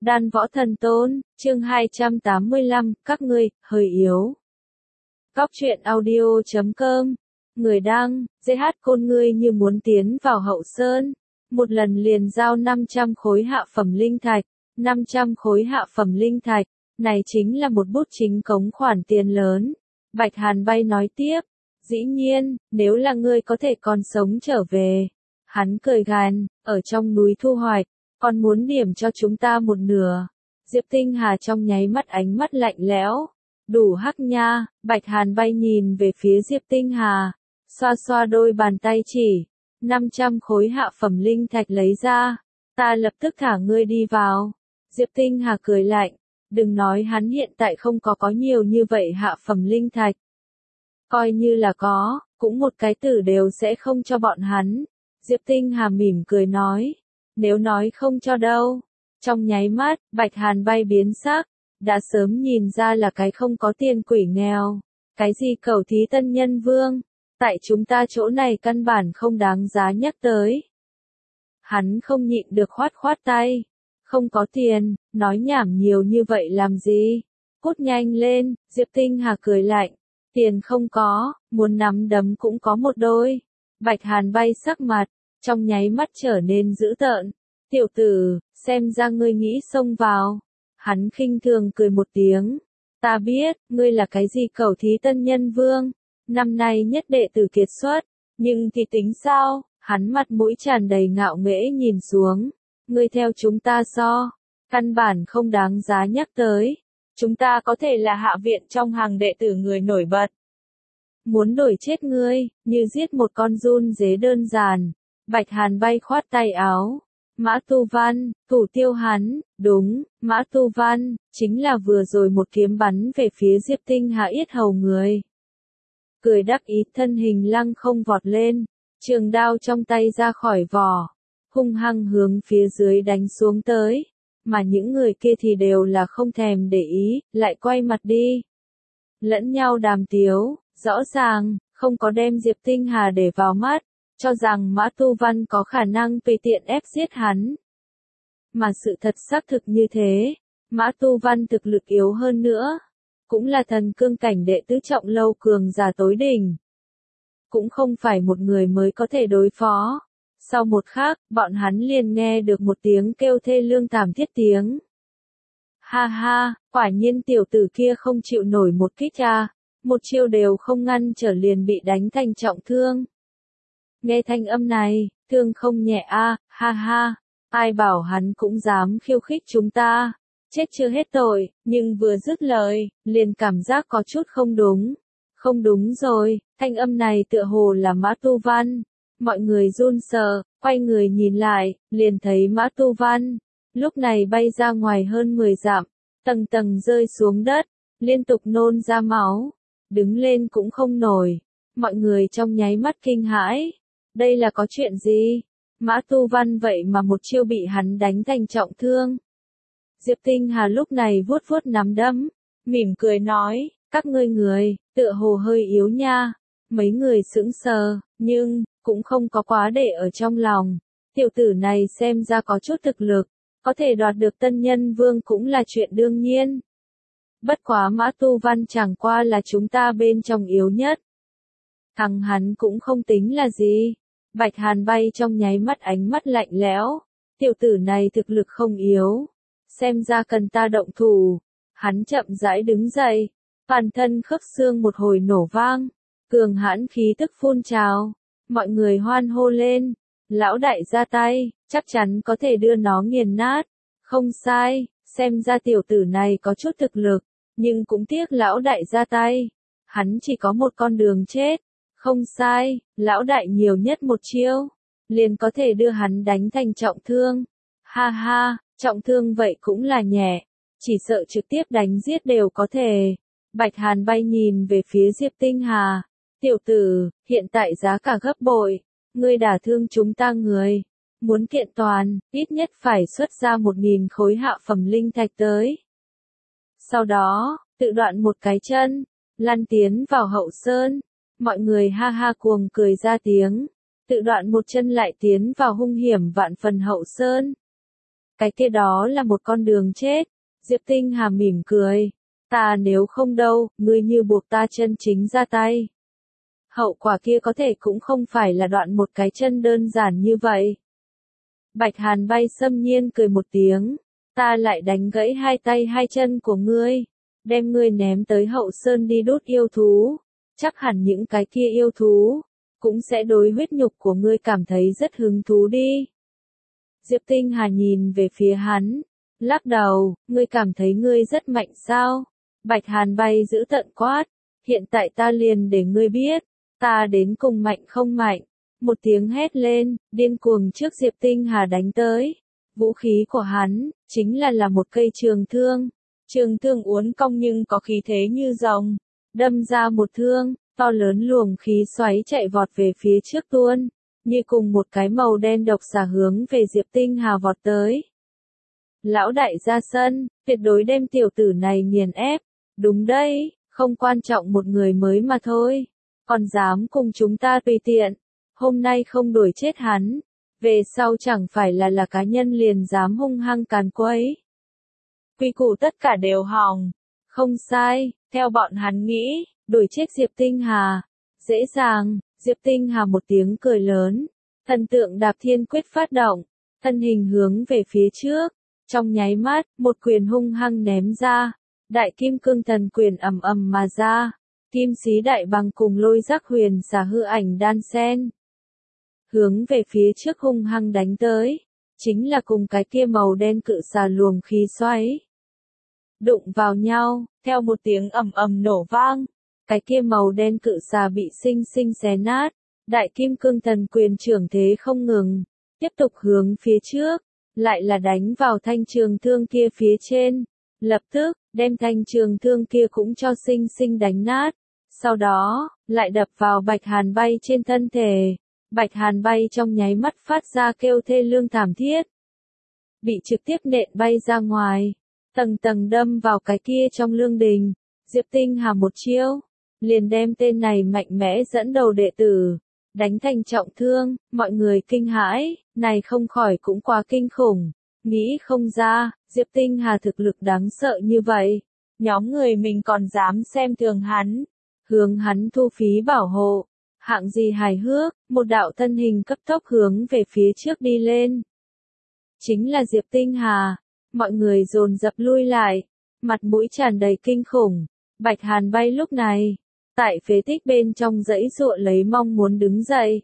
Đan Võ Thần Tôn, chương 285, các ngươi, hơi yếu. Góc truyện audio.com, người đăng, GH Côn ngươi như muốn tiến vào hậu sơn. Một lần liền giao 500 khối hạ phẩm linh thạch, 500 khối hạ phẩm linh thạch, này chính là một bút chính cống khoản tiền lớn. Bạch Hàn Bay nói tiếp, dĩ nhiên, nếu là ngươi có thể còn sống trở về. Hắn cười gàn, ở trong núi thu hoạch, còn muốn điểm cho chúng ta một nửa. Diệp Tinh Hà trong nháy mắt ánh mắt lạnh lẽo. Đủ hắc nha, Bạch Hàn Bay nhìn về phía Diệp Tinh Hà, xoa xoa đôi bàn tay chỉ, 500 khối hạ phẩm linh thạch lấy ra, ta lập tức thả ngươi đi vào. Diệp Tinh Hà cười lạnh, đừng nói hắn hiện tại không có nhiều như vậy hạ phẩm linh thạch. Coi như là có, cũng một cái tử đều sẽ không cho bọn hắn. Diệp Tinh Hà mỉm cười nói, nếu nói không cho đâu. Trong nháy mắt, Bạch Hàn Bay biến sắc, đã sớm nhìn ra là cái không có tiền quỷ nghèo. Cái gì cầu thí tân nhân vương, tại chúng ta chỗ này căn bản không đáng giá nhắc tới. Hắn không nhịn được khoát tay, không có tiền, nói nhảm nhiều như vậy làm gì, cút nhanh lên. Diệp Tinh Hà cười lạnh, tiền không có, muốn nắm đấm cũng có một đôi. Bạch Hàn Bay sắc mặt, trong nháy mắt trở nên dữ tợn. Tiểu tử, xem ra ngươi nghĩ xông vào. Hắn khinh thường cười một tiếng. Ta biết, ngươi là cái gì cầu thí tân nhân vương. Năm nay nhất đệ tử kiệt xuất. Nhưng thì tính sao? Hắn mặt mũi tràn đầy ngạo nghễ nhìn xuống. Ngươi theo chúng ta so. Căn bản không đáng giá nhắc tới. Chúng ta có thể là hạ viện trong hàng đệ tử người nổi bật. Muốn đổi chết ngươi, như giết một con giun dế đơn giản. Bạch Hàn Bay khoát tay áo. Mã Tu Văn, thủ tiêu hắn, đúng, Mã Tu Văn, chính là vừa rồi một kiếm bắn về phía Diệp Tinh Hà yết hầu người. Cười đắc ý thân hình lăng không vọt lên, trường đao trong tay ra khỏi vỏ, hung hăng hướng phía dưới đánh xuống tới, mà những người kia thì đều là không thèm để ý, lại quay mặt đi. Lẫn nhau đàm tiếu, rõ ràng, không có đem Diệp Tinh Hà để vào mắt. Cho rằng Mã Tu Văn có khả năng tùy tiện ép giết hắn. Mà sự thật xác thực như thế, Mã Tu Văn thực lực yếu hơn nữa, cũng là thần cương cảnh đệ tứ trọng lâu cường giả tối đỉnh. Cũng không phải một người mới có thể đối phó. Sau một khắc, bọn hắn liền nghe được một tiếng kêu thê lương thảm thiết tiếng. Ha ha, quả nhiên tiểu tử kia không chịu nổi một kích à, một chiêu đều không ngăn trở liền bị đánh thành trọng thương. Nghe thanh âm này, thương không nhẹ a, ha ha, ai bảo hắn cũng dám khiêu khích chúng ta, chết chưa hết tội, nhưng vừa dứt lời, liền cảm giác có chút không đúng. Không đúng rồi, thanh âm này tựa hồ là Mã Tu Văn. Mọi người run sợ, quay người nhìn lại, liền thấy Mã Tu Văn, lúc này bay ra ngoài hơn 10 dặm, tầng tầng rơi xuống đất, liên tục nôn ra máu, đứng lên cũng không nổi. Mọi người trong nháy mắt kinh hãi. Đây là có chuyện gì? Mã Tu Văn vậy mà một chiêu bị hắn đánh thành trọng thương. Diệp Tinh Hà lúc này vuốt vuốt nắm đấm, mỉm cười nói, các ngươi tựa hồ hơi yếu nha. Mấy người sững sờ, nhưng, cũng không có quá để ở trong lòng. Tiểu tử này xem ra có chút thực lực, có thể đoạt được tân nhân vương cũng là chuyện đương nhiên. Bất quá Mã Tu Văn chẳng qua là chúng ta bên trong yếu nhất. Thằng hắn cũng không tính là gì. Bạch Hàn Bay trong nháy mắt ánh mắt lạnh lẽo. Tiểu tử này thực lực không yếu. Xem ra cần ta động thủ. Hắn chậm rãi đứng dậy. Toàn thân khớp xương một hồi nổ vang. Cường hãn khí tức phun trào. Mọi người hoan hô lên. Lão đại ra tay, chắc chắn có thể đưa nó nghiền nát. Không sai, xem ra tiểu tử này có chút thực lực. Nhưng cũng tiếc lão đại ra tay. Hắn chỉ có một con đường chết. Không sai, lão đại nhiều nhất một chiêu, liền có thể đưa hắn đánh thành trọng thương. Ha ha, trọng thương vậy cũng là nhẹ, chỉ sợ trực tiếp đánh giết đều có thể. Bạch Hàn Bay nhìn về phía Diệp Tinh Hà. Tiểu tử, hiện tại giá cả gấp bội, ngươi đả thương chúng ta người. Muốn kiện toàn, ít nhất phải xuất ra 1000 khối hạ phẩm linh thạch tới. Sau đó, tự đoạn một cái chân, lăn tiến vào hậu sơn. Mọi người ha ha cuồng cười ra tiếng, tự đoạn một chân lại tiến vào hung hiểm vạn phần hậu sơn. cái kia đó là một con đường chết. Diệp Tinh Hà mỉm cười. Ta nếu không đâu, ngươi như buộc ta chân chính ra tay. Hậu quả kia có thể cũng không phải là đoạn một cái chân đơn giản như vậy. Bạch Hàn Bay xâm nhiên cười một tiếng. Ta lại đánh gãy hai tay hai chân của ngươi. Đem ngươi ném tới hậu sơn đi đốt yêu thú. Chắc hẳn những cái kia yêu thú cũng sẽ đối huyết nhục của ngươi cảm thấy rất hứng thú đi. Diệp Tinh Hà nhìn về phía hắn. Lắc đầu, ngươi cảm thấy ngươi rất mạnh sao? Bạch Hàn Bay giữ tận quát. Hiện tại ta liền để ngươi biết. Ta đến cùng mạnh không mạnh. Một tiếng hét lên, điên cuồng trước Diệp Tinh Hà đánh tới. Vũ khí của hắn, chính là một cây trường thương. Trường thương uốn cong nhưng có khí thế như rồng. Đâm ra một thương, to lớn luồng khí xoáy chạy vọt về phía trước tuôn. Như cùng một cái màu đen độc xà hướng về Diệp Tinh Hà vọt tới. Lão đại ra sân, tuyệt đối đem tiểu tử này nghiền ép. Đúng đấy, không quan trọng một người mới mà thôi. Còn dám cùng chúng ta tùy tiện. Hôm nay không đuổi chết hắn. Về sau chẳng phải là cá nhân liền dám hung hăng càn quấy. Quy củ tất cả đều hỏng. Không sai, theo bọn hắn nghĩ, đuổi chết Diệp Tinh Hà. Dễ dàng, Diệp Tinh Hà một tiếng cười lớn. Thần tượng đạp thiên quyết phát động. Thân hình hướng về phía trước. Trong nháy mắt, một quyền hung hăng ném ra. Đại kim cương thần quyền ầm ầm mà ra. Kim xí đại bằng cùng lôi giác huyền xà hư ảnh đan sen. Hướng về phía trước hung hăng đánh tới. Chính là cùng cái kia màu đen cự xà luồng khí xoáy. Đụng vào nhau, theo một tiếng ầm ầm nổ vang. Cái kia màu đen cự xà bị sinh sinh xé nát. Đại kim cương thần quyền trưởng thế không ngừng. Tiếp tục hướng phía trước. Lại là đánh vào thanh trường thương kia phía trên. Lập tức, đem thanh trường thương kia cũng cho sinh sinh đánh nát. Sau đó, lại đập vào Bạch Hàn Bay trên thân thể. Bạch Hàn Bay trong nháy mắt phát ra kêu thê lương thảm thiết. Bị trực tiếp nện bay ra ngoài. Tầng tầng đâm vào cái kia trong lương đình. Diệp Tinh Hà một chiêu. Liền đem tên này mạnh mẽ dẫn đầu đệ tử. Đánh thành trọng thương, mọi người kinh hãi. Này không khỏi cũng quá kinh khủng. Nghĩ không ra, Diệp Tinh Hà thực lực đáng sợ như vậy. Nhóm người mình còn dám xem thường hắn. Hướng hắn thu phí bảo hộ. Hạng gì hài hước, một đạo thân hình cấp tốc hướng về phía trước đi lên. Chính là Diệp Tinh Hà. Mọi người dồn dập lui lại. Mặt mũi tràn đầy kinh khủng. Bạch Hàn Bay lúc này. Tại phế tích bên trong dãy dụa lấy mong muốn đứng dậy.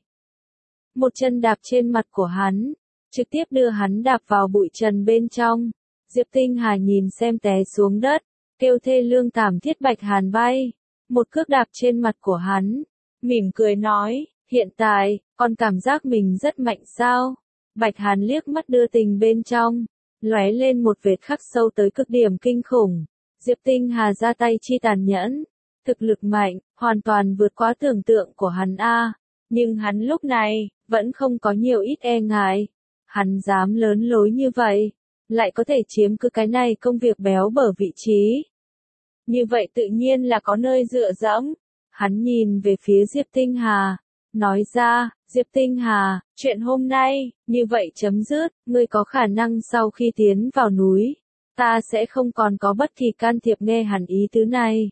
Một chân đạp trên mặt của hắn. Trực tiếp đưa hắn đạp vào bụi trần bên trong. Diệp Tinh Hà nhìn xem té xuống đất. Kêu thê lương thảm thiết Bạch Hàn Bay. Một cước đạp trên mặt của hắn. Mỉm cười nói, hiện tại, con cảm giác mình rất mạnh sao? Bạch Hàn liếc mắt đưa tình bên trong. Lóe lên một vệt khắc sâu tới cực điểm kinh khủng. Diệp Tinh Hà ra tay chi tàn nhẫn. Thực lực mạnh, hoàn toàn vượt quá tưởng tượng của hắn a. Nhưng hắn lúc này, vẫn không có nhiều ít e ngại. Hắn dám lớn lối như vậy. Lại có thể chiếm cứ cái này công việc béo bở vị trí. Như vậy tự nhiên là có nơi dựa dẫm. Hắn nhìn về phía Diệp Tinh Hà. Nói ra, Diệp Tinh Hà, chuyện hôm nay, như vậy chấm dứt. Ngươi có khả năng sau khi tiến vào núi. Ta sẽ không còn có bất kỳ can thiệp nghe hẳn ý tứ này.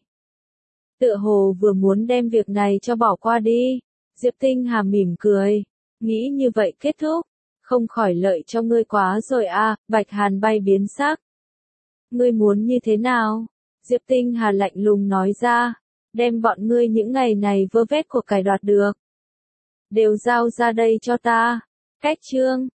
Tựa hồ vừa muốn đem việc này cho bỏ qua đi. Diệp Tinh Hà mỉm cười. Nghĩ như vậy kết thúc. Không khỏi lợi cho ngươi quá rồi a. Bạch Hàn Bay biến sắc. Ngươi muốn như thế nào? Diệp Tinh Hà lạnh lùng nói ra. Đem bọn ngươi những ngày này vơ vét của cải đoạt được. Đều giao ra đây cho ta. Cách chương.